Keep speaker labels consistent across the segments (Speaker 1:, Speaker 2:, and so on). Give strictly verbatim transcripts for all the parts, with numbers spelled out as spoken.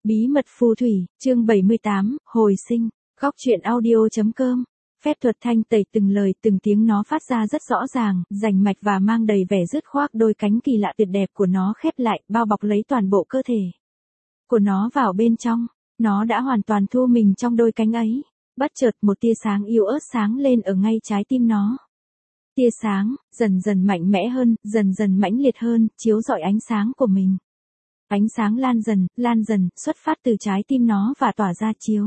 Speaker 1: Bí mật phù thủy, chương bảy mươi tám, hồi sinh, góc truyện audio.com. Phép thuật thanh tẩy từng lời từng tiếng nó phát ra rất rõ ràng, rành mạch và mang đầy vẻ dứt khoát. Đôi cánh kỳ lạ tuyệt đẹp của nó khép lại, bao bọc lấy toàn bộ cơ thể của nó vào bên trong. Nó đã hoàn toàn thu mình trong đôi cánh ấy. Bất chợt một tia sáng yếu ớt sáng lên ở ngay trái tim nó. Tia sáng, dần dần mạnh mẽ hơn, dần dần mãnh liệt hơn, chiếu rọi ánh sáng của mình. Ánh sáng lan dần, lan dần, xuất phát từ trái tim nó và tỏa ra chiếu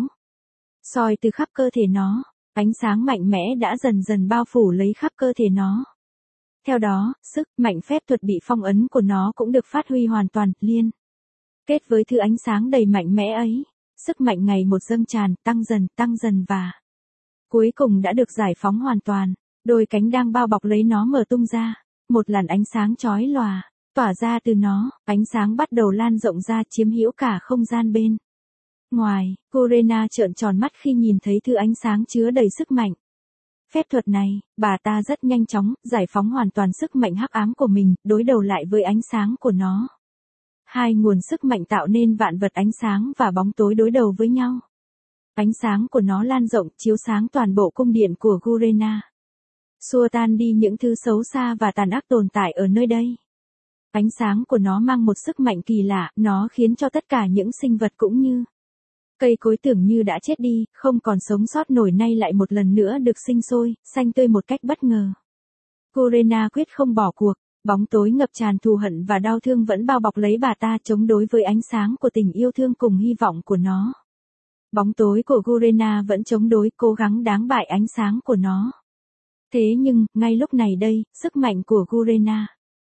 Speaker 1: soi từ khắp cơ thể nó. Ánh sáng mạnh mẽ đã dần dần bao phủ lấy khắp cơ thể nó. Theo đó, sức mạnh phép thuật bị phong ấn của nó cũng được phát huy hoàn toàn, liên kết với thứ ánh sáng đầy mạnh mẽ ấy. Sức mạnh ngày một dâng tràn, tăng dần, tăng dần và cuối cùng đã được giải phóng hoàn toàn. Đôi cánh đang bao bọc lấy nó mở tung ra. Một làn ánh sáng chói lòa tỏa ra từ nó, ánh sáng bắt đầu lan rộng ra chiếm hữu cả không gian bên ngoài. Gurena trợn tròn mắt khi nhìn thấy thứ ánh sáng chứa đầy sức mạnh. Phép thuật này, bà ta rất nhanh chóng giải phóng hoàn toàn sức mạnh hắc ám của mình, đối đầu lại với ánh sáng của nó. Hai nguồn sức mạnh tạo nên vạn vật ánh sáng và bóng tối đối đầu với nhau. Ánh sáng của nó lan rộng chiếu sáng toàn bộ cung điện của Gurena, xua tan đi những thứ xấu xa và tàn ác tồn tại ở nơi đây. Ánh sáng của nó mang một sức mạnh kỳ lạ, nó khiến cho tất cả những sinh vật cũng như cây cối tưởng như đã chết đi, không còn sống sót nổi nay lại một lần nữa được sinh sôi, xanh tươi một cách bất ngờ. Gurena quyết không bỏ cuộc, bóng tối ngập tràn thù hận và đau thương vẫn bao bọc lấy bà ta chống đối với ánh sáng của tình yêu thương cùng hy vọng của nó. Bóng tối của Gurena vẫn chống đối, cố gắng đánh bại ánh sáng của nó. Thế nhưng, ngay lúc này đây, sức mạnh của Gurena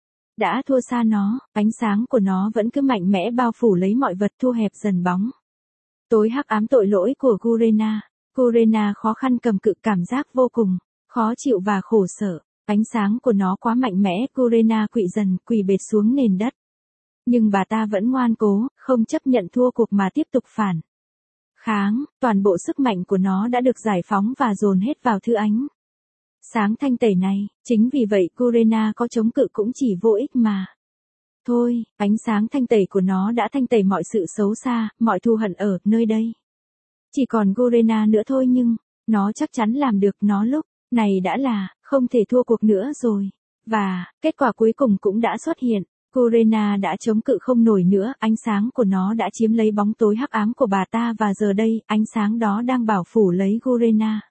Speaker 1: đã thua xa nó, ánh sáng của nó vẫn cứ mạnh mẽ bao phủ lấy mọi vật, thu hẹp dần bóng tối hắc ám tội lỗi của Gurena. Gurena khó khăn cầm cự cảm giác vô cùng khó chịu và khổ sở. Ánh sáng của nó quá mạnh mẽ, Gurena quỵ dần, quỳ bệt xuống nền đất. Nhưng bà ta vẫn ngoan cố, không chấp nhận thua cuộc mà tiếp tục phản kháng. Toàn bộ sức mạnh của nó đã được giải phóng và dồn hết vào thứ ánh sáng thanh tẩy này. Chính vì vậy Gurena có chống cự cũng chỉ vô ích mà thôi. Ánh sáng thanh tẩy của nó đã thanh tẩy mọi sự xấu xa, mọi thù hận ở nơi đây. Chỉ còn Gurena nữa thôi, nhưng nó chắc chắn làm được. Nó lúc này đã là không thể thua cuộc nữa rồi. Và kết quả cuối cùng cũng đã xuất hiện. Gurena đã chống cự không nổi nữa, ánh sáng của nó đã chiếm lấy bóng tối hắc ám của bà ta và giờ đây, ánh sáng đó đang bao phủ lấy Gurena.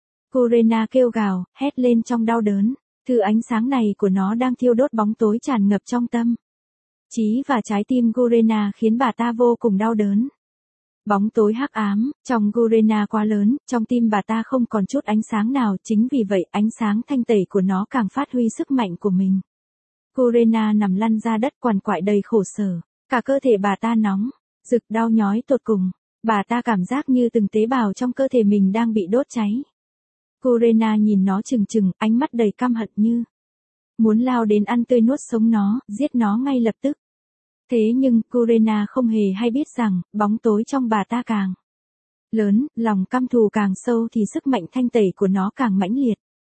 Speaker 1: Gurena kêu gào, hét lên trong đau đớn. Thứ ánh sáng này của nó đang thiêu đốt bóng tối tràn ngập trong tâm trí và trái tim Gurena, khiến bà ta vô cùng đau đớn. Bóng tối hắc ám trong Gurena quá lớn, trong tim bà ta không còn chút ánh sáng nào, chính vì vậy ánh sáng thanh tẩy của nó càng phát huy sức mạnh của mình. Gurena nằm lăn ra đất quằn quại đầy khổ sở, cả cơ thể bà ta nóng rực đau nhói tột cùng. Bà ta cảm giác như từng tế bào trong cơ thể mình đang bị đốt cháy. Gurena nhìn nó chừng chừng, ánh mắt đầy căm hận như muốn lao đến ăn tươi nuốt sống nó, giết nó ngay lập tức. Thế nhưng, Gurena không hề hay biết rằng, bóng tối trong bà ta càng lớn, lòng căm thù càng sâu thì sức mạnh thanh tẩy của nó càng mãnh liệt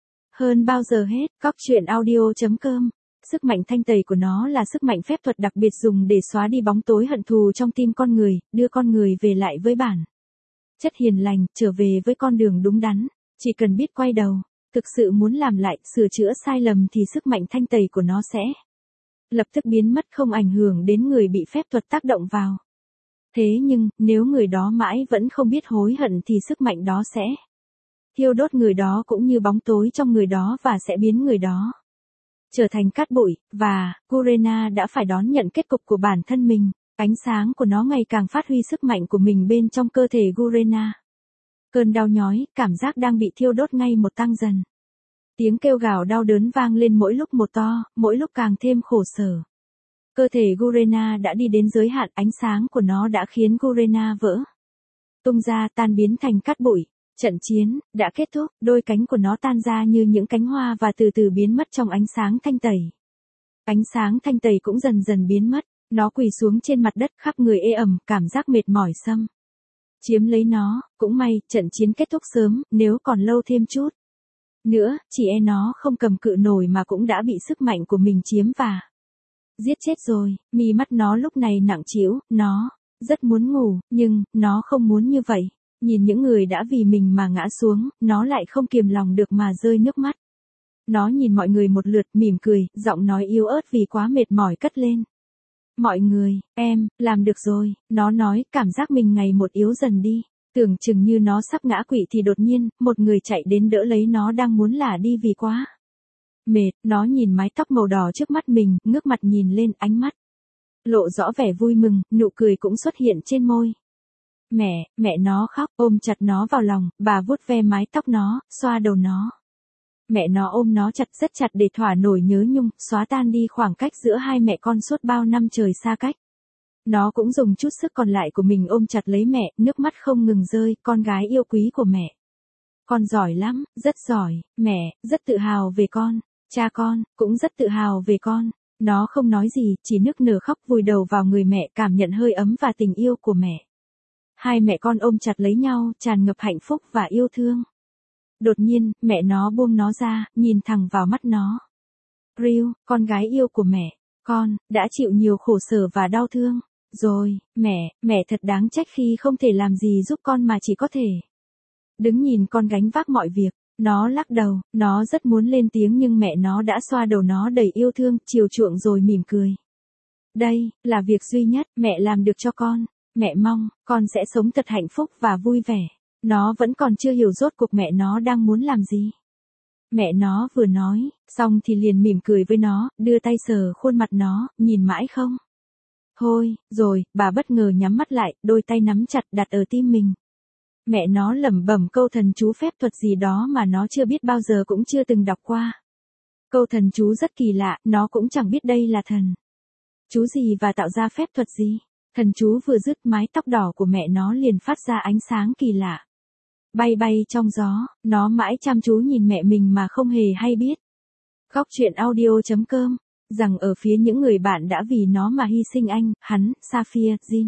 Speaker 1: hơn bao giờ hết. Góc truyện audio.com. Sức mạnh thanh tẩy của nó là sức mạnh phép thuật đặc biệt dùng để xóa đi bóng tối hận thù trong tim con người, đưa con người về lại với bản chất hiền lành, trở về với con đường đúng đắn. Chỉ cần biết quay đầu, thực sự muốn làm lại, sửa chữa sai lầm thì sức mạnh thanh tẩy của nó sẽ lập tức biến mất, không ảnh hưởng đến người bị phép thuật tác động vào. Thế nhưng, nếu người đó mãi vẫn không biết hối hận thì sức mạnh đó sẽ thiêu đốt người đó cũng như bóng tối trong người đó và sẽ biến người đó trở thành cát bụi. Và, Gurena đã phải đón nhận kết cục của bản thân mình. Ánh sáng của nó ngày càng phát huy sức mạnh của mình bên trong cơ thể Gurena. Cơn đau nhói, cảm giác đang bị thiêu đốt ngay một tăng dần. Tiếng kêu gào đau đớn vang lên mỗi lúc một to, mỗi lúc càng thêm khổ sở. Cơ thể Gurena đã đi đến giới hạn, ánh sáng của nó đã khiến Gurena vỡ tung ra, tan biến thành cát bụi. Trận chiến đã kết thúc, đôi cánh của nó tan ra như những cánh hoa và từ từ biến mất trong ánh sáng thanh tẩy. Ánh sáng thanh tẩy cũng dần dần biến mất, nó quỳ xuống trên mặt đất, khắp người ê ẩm, cảm giác mệt mỏi xâm chiếm lấy nó. Cũng may, trận chiến kết thúc sớm, nếu còn lâu thêm chút nữa, chỉ e nó không cầm cự nổi mà cũng đã bị sức mạnh của mình chiếm và giết chết rồi. Mi mắt nó lúc này nặng trĩu, nó rất muốn ngủ, nhưng, nó không muốn như vậy. Nhìn những người đã vì mình mà ngã xuống, nó lại không kiềm lòng được mà rơi nước mắt. Nó nhìn mọi người một lượt mỉm cười, giọng nói yếu ớt vì quá mệt mỏi cất lên. Mọi người, em, làm được rồi, nó nói, cảm giác mình ngày một yếu dần đi. Tưởng chừng như nó sắp ngã quỵ thì đột nhiên, một người chạy đến đỡ lấy nó đang muốn lả đi vì quá mệt, nó nhìn mái tóc màu đỏ trước mắt mình, ngước mặt nhìn lên, ánh mắt lộ rõ vẻ vui mừng, nụ cười cũng xuất hiện trên môi. Mẹ, mẹ nó khóc, ôm chặt nó vào lòng, bà vuốt ve mái tóc nó, xoa đầu nó. Mẹ nó ôm nó chặt rất chặt để thỏa nỗi nhớ nhung, xóa tan đi khoảng cách giữa hai mẹ con suốt bao năm trời xa cách. Nó cũng dùng chút sức còn lại của mình ôm chặt lấy mẹ, nước mắt không ngừng rơi, con gái yêu quý của mẹ. Con giỏi lắm, rất giỏi, mẹ, rất tự hào về con, cha con, cũng rất tự hào về con. Nó không nói gì, chỉ nức nở khóc vùi đầu vào người mẹ, cảm nhận hơi ấm và tình yêu của mẹ. Hai mẹ con ôm chặt lấy nhau, tràn ngập hạnh phúc và yêu thương. Đột nhiên, mẹ nó buông nó ra, nhìn thẳng vào mắt nó. Ryu, con gái yêu của mẹ, con, đã chịu nhiều khổ sở và đau thương. Rồi, mẹ, mẹ thật đáng trách khi không thể làm gì giúp con mà chỉ có thể đứng nhìn con gánh vác mọi việc. Nó lắc đầu, nó rất muốn lên tiếng nhưng mẹ nó đã xoa đầu nó đầy yêu thương, chiều chuộng rồi mỉm cười. Đây, là việc duy nhất mẹ làm được cho con. Mẹ mong, con sẽ sống thật hạnh phúc và vui vẻ. Nó vẫn còn chưa hiểu rốt cuộc mẹ nó đang muốn làm gì. Mẹ nó vừa nói, xong thì liền mỉm cười với nó, đưa tay sờ khuôn mặt nó, nhìn mãi không. Thôi, rồi, bà bất ngờ nhắm mắt lại, đôi tay nắm chặt đặt ở tim mình. Mẹ nó lẩm bẩm câu thần chú phép thuật gì đó mà nó chưa biết bao giờ cũng chưa từng đọc qua. Câu thần chú rất kỳ lạ, nó cũng chẳng biết đây là thần chú gì và tạo ra phép thuật gì. Thần chú vừa dứt, mái tóc đỏ của mẹ nó liền phát ra ánh sáng kỳ lạ. Bay bay trong gió, nó mãi chăm chú nhìn mẹ mình mà không hề hay biết. Góc truyện audio chấm com, rằng ở phía những người bạn đã vì nó mà hy sinh anh, hắn, Sapphire, Jin.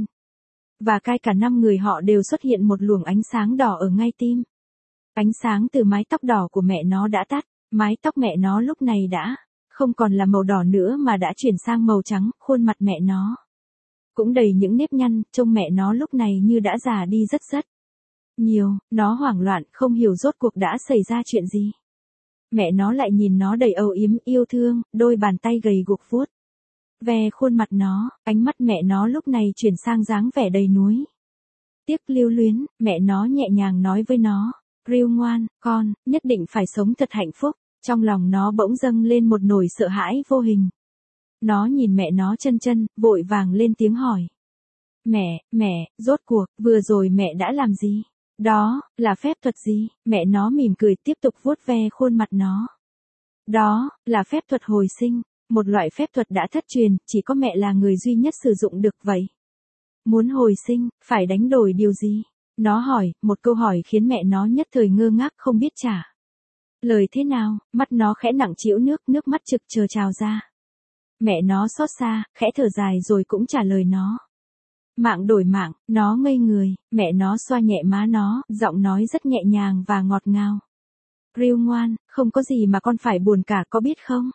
Speaker 1: Và cai cả năm người họ đều xuất hiện một luồng ánh sáng đỏ ở ngay tim. Ánh sáng từ mái tóc đỏ của mẹ nó đã tắt, mái tóc mẹ nó lúc này đã không còn là màu đỏ nữa mà đã chuyển sang màu trắng, khuôn mặt mẹ nó cũng đầy những nếp nhăn, trông mẹ nó lúc này như đã già đi rất rất nhiều. Nó hoảng loạn, không hiểu rốt cuộc đã xảy ra chuyện gì. Mẹ nó lại nhìn nó đầy âu yếm, yêu thương, đôi bàn tay gầy guộc vuốt ve khuôn mặt nó, ánh mắt mẹ nó lúc này chuyển sang dáng vẻ đầy nuối tiếc lưu luyến. Mẹ nó nhẹ nhàng nói với nó, Ryu ngoan, con, nhất định phải sống thật hạnh phúc. Trong lòng nó bỗng dâng lên một nỗi sợ hãi vô hình. Nó nhìn mẹ nó chân chân, vội vàng lên tiếng hỏi. Mẹ, mẹ, rốt cuộc, vừa rồi mẹ đã làm gì? Đó, là phép thuật gì? Mẹ nó mỉm cười tiếp tục vuốt ve khuôn mặt nó. Đó, là phép thuật hồi sinh, một loại phép thuật đã thất truyền, chỉ có mẹ là người duy nhất sử dụng được vậy. Muốn hồi sinh, phải đánh đổi điều gì? Nó hỏi, một câu hỏi khiến mẹ nó nhất thời ngơ ngác không biết trả lời thế nào, mắt nó khẽ nặng trĩu nước, nước mắt trực chờ trào ra. Mẹ nó xót xa, khẽ thở dài rồi cũng trả lời nó. Mạng đổi mạng, nó ngây người, mẹ nó xoa nhẹ má nó, giọng nói rất nhẹ nhàng và ngọt ngào. Ryu ngoan, không có gì mà con phải buồn cả, có biết không?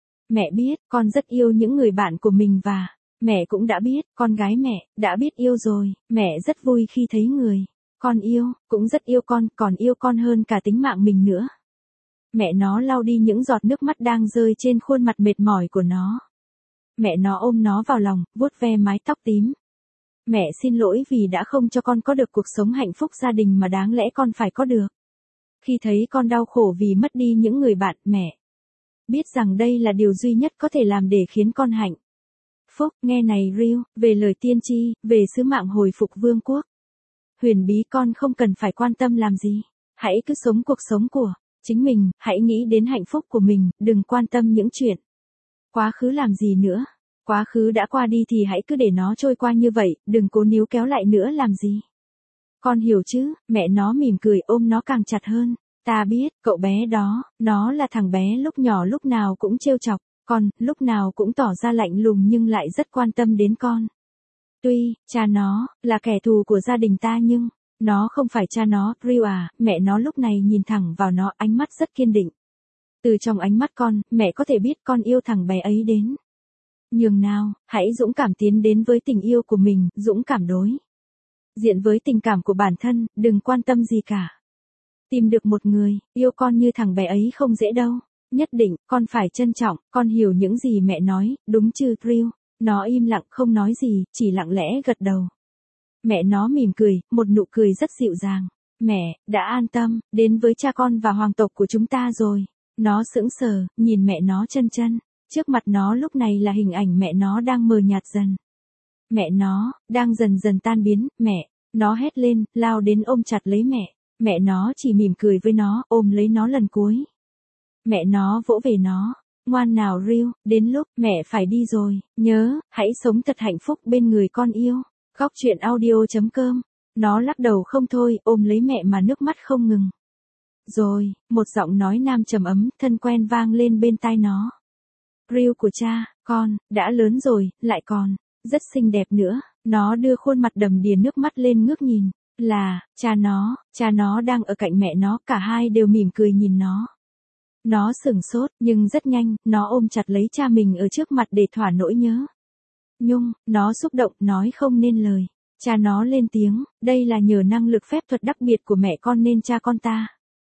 Speaker 1: Mẹ biết, con rất yêu những người bạn của mình và mẹ cũng đã biết, con gái mẹ đã biết yêu rồi. Mẹ rất vui khi thấy người con yêu cũng rất yêu con, còn yêu con hơn cả tính mạng mình nữa. Mẹ nó lau đi những giọt nước mắt đang rơi trên khuôn mặt mệt mỏi của nó. Mẹ nó ôm nó vào lòng, vuốt ve mái tóc tím. Mẹ xin lỗi vì đã không cho con có được cuộc sống hạnh phúc gia đình mà đáng lẽ con phải có được. Khi thấy con đau khổ vì mất đi những người bạn, mẹ biết rằng đây là điều duy nhất có thể làm để khiến con hạnh phúc. Nghe này Ryu, về lời tiên tri, về sứ mạng hồi phục vương quốc huyền bí, con không cần phải quan tâm làm gì. Hãy cứ sống cuộc sống của chính mình, hãy nghĩ đến hạnh phúc của mình, đừng quan tâm những chuyện quá khứ làm gì nữa. Quá khứ đã qua đi thì hãy cứ để nó trôi qua như vậy, đừng cố níu kéo lại nữa làm gì. Con hiểu chứ? Mẹ nó mỉm cười ôm nó càng chặt hơn. Ta biết, cậu bé đó, nó là thằng bé lúc nhỏ lúc nào cũng trêu chọc con, lúc nào cũng tỏ ra lạnh lùng nhưng lại rất quan tâm đến con. Tuy, cha nó, là kẻ thù của gia đình ta nhưng, nó không phải cha nó, Ryu à. Mẹ nó lúc này nhìn thẳng vào nó, ánh mắt rất kiên định. Từ trong ánh mắt con, mẹ có thể biết con yêu thằng bé ấy đến Nhường nào, hãy dũng cảm tiến đến với tình yêu của mình, dũng cảm đối diện với tình cảm của bản thân, đừng quan tâm gì cả. Tìm được một người, yêu con như thằng bé ấy không dễ đâu. Nhất định, con phải trân trọng, con hiểu những gì mẹ nói, đúng chứ Drew. Nó im lặng không nói gì, chỉ lặng lẽ gật đầu. Mẹ nó mỉm cười, một nụ cười rất dịu dàng. Mẹ, đã an tâm, đến với cha con và hoàng tộc của chúng ta rồi. Nó sững sờ, nhìn mẹ nó chân chân. Trước mặt nó lúc này là hình ảnh mẹ nó đang mờ nhạt dần. Mẹ nó, đang dần dần tan biến, mẹ. Nó hét lên, lao đến ôm chặt lấy mẹ. Mẹ nó chỉ mỉm cười với nó, ôm lấy nó lần cuối. Mẹ nó vỗ về nó. Ngoan nào Drew, đến lúc mẹ phải đi rồi. Nhớ, hãy sống thật hạnh phúc bên người con yêu. Góc truyện audio chấm com. Nó lắc đầu không thôi, ôm lấy mẹ mà nước mắt không ngừng. Rồi, một giọng nói nam trầm ấm, thân quen vang lên bên tai nó. Drew của cha, con, đã lớn rồi, lại còn, rất xinh đẹp nữa. Nó đưa khuôn mặt đầm đìa nước mắt lên ngước nhìn. Là, cha nó, cha nó đang ở cạnh mẹ nó, cả hai đều mỉm cười nhìn nó. Nó sửng sốt, nhưng rất nhanh, nó ôm chặt lấy cha mình ở trước mặt để thỏa nỗi nhớ nhung, nó xúc động, nói không nên lời. Cha nó lên tiếng, đây là nhờ năng lực phép thuật đặc biệt của mẹ con nên cha con ta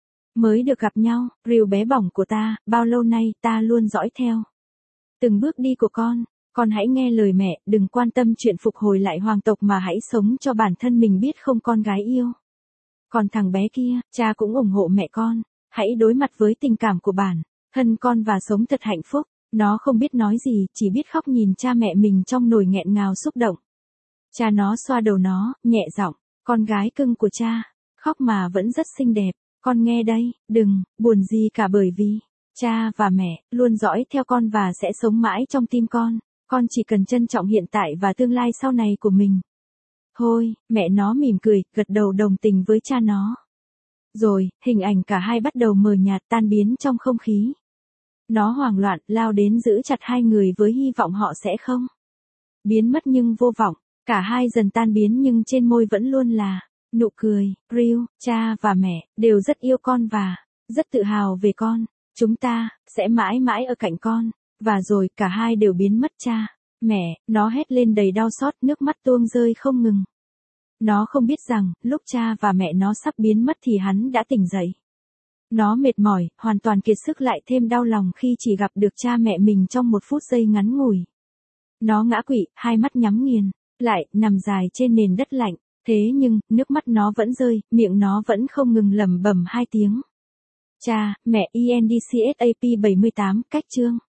Speaker 1: mới được gặp nhau. Drew bé bỏng của ta, bao lâu nay ta luôn dõi theo từng bước đi của con. Con hãy nghe lời mẹ, đừng quan tâm chuyện phục hồi lại hoàng tộc mà hãy sống cho bản thân mình biết không con gái yêu. Còn thằng bé kia, cha cũng ủng hộ mẹ con. Hãy đối mặt với tình cảm của bản thân con và sống thật hạnh phúc. Nó không biết nói gì, chỉ biết khóc nhìn cha mẹ mình trong nỗi nghẹn ngào xúc động. Cha nó xoa đầu nó, nhẹ giọng, con gái cưng của cha, khóc mà vẫn rất xinh đẹp, con nghe đây, đừng buồn gì cả bởi vì cha và mẹ luôn dõi theo con và sẽ sống mãi trong tim con. Con chỉ cần trân trọng hiện tại và tương lai sau này của mình. Thôi, mẹ nó mỉm cười, gật đầu đồng tình với cha nó. Rồi, hình ảnh cả hai bắt đầu mờ nhạt tan biến trong không khí. Nó hoảng loạn, lao đến giữ chặt hai người với hy vọng họ sẽ không biến mất nhưng vô vọng. Cả hai dần tan biến nhưng trên môi vẫn luôn là nụ cười. Drew, cha và mẹ đều rất yêu con và rất tự hào về con. Chúng ta sẽ mãi mãi ở cạnh con. Và rồi cả hai đều biến mất cha, mẹ. Nó hét lên đầy đau xót, nước mắt tuôn rơi không ngừng. Nó không biết rằng, lúc cha và mẹ nó sắp biến mất thì hắn đã tỉnh dậy. Nó mệt mỏi, hoàn toàn kiệt sức lại thêm đau lòng khi chỉ gặp được cha mẹ mình trong một phút giây ngắn ngủi. Nó ngã quỵ, hai mắt nhắm nghiền, lại, nằm dài trên nền đất lạnh. Thế nhưng, nước mắt nó vẫn rơi, miệng nó vẫn không ngừng lẩm bẩm hai tiếng. Cha, mẹ. E N D C S A P bảy mươi tám, cách chương.